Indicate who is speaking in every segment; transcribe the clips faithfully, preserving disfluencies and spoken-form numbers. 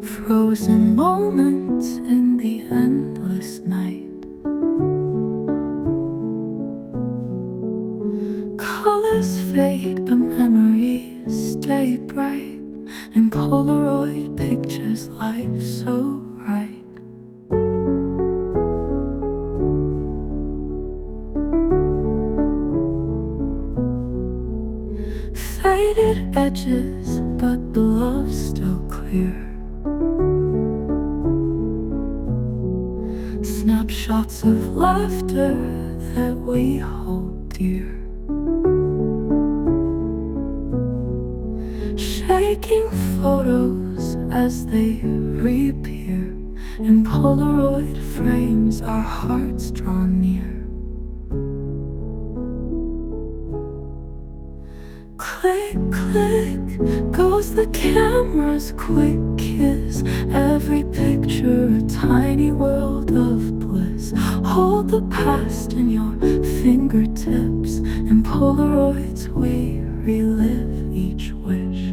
Speaker 1: Frozen moments in the endless night. Colors fade, but memories stay bright. And Polaroid pictures life so right. Faded edges, but the love's still clear. Snapshots of laughter that we hold dear. Shaking photos as they reappear. In Polaroid frames, our hearts draw near. Click, click, goes the camera's quick kiss. Every picture a tiny world of bliss. Hold the past in your fingertips. In Polaroids we relive each wish.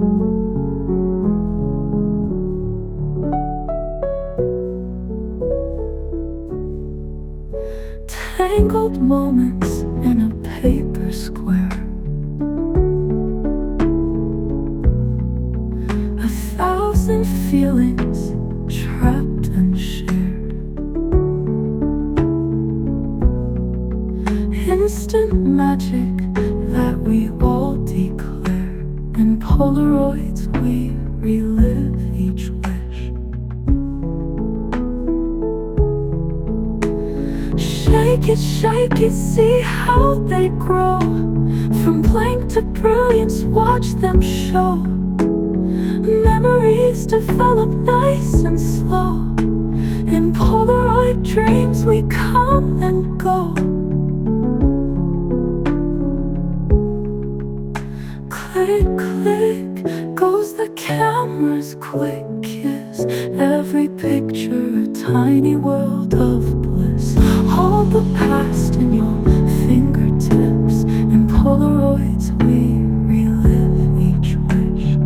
Speaker 1: Tangled moments in a paper square. A thousand feelings trapped and shared. Instant magic that we all declare. In Polaroids we relive each wish. Shake it, shake it, see how they grow. From blank to brilliance, watch them show. Memories develop nice and slow. In Polaroid dreams we come and go. Click, click, goes the camera's quick kiss. Every picture a tiny world of bliss. Hold the past in your fingertips. In Polaroids we relive each wish.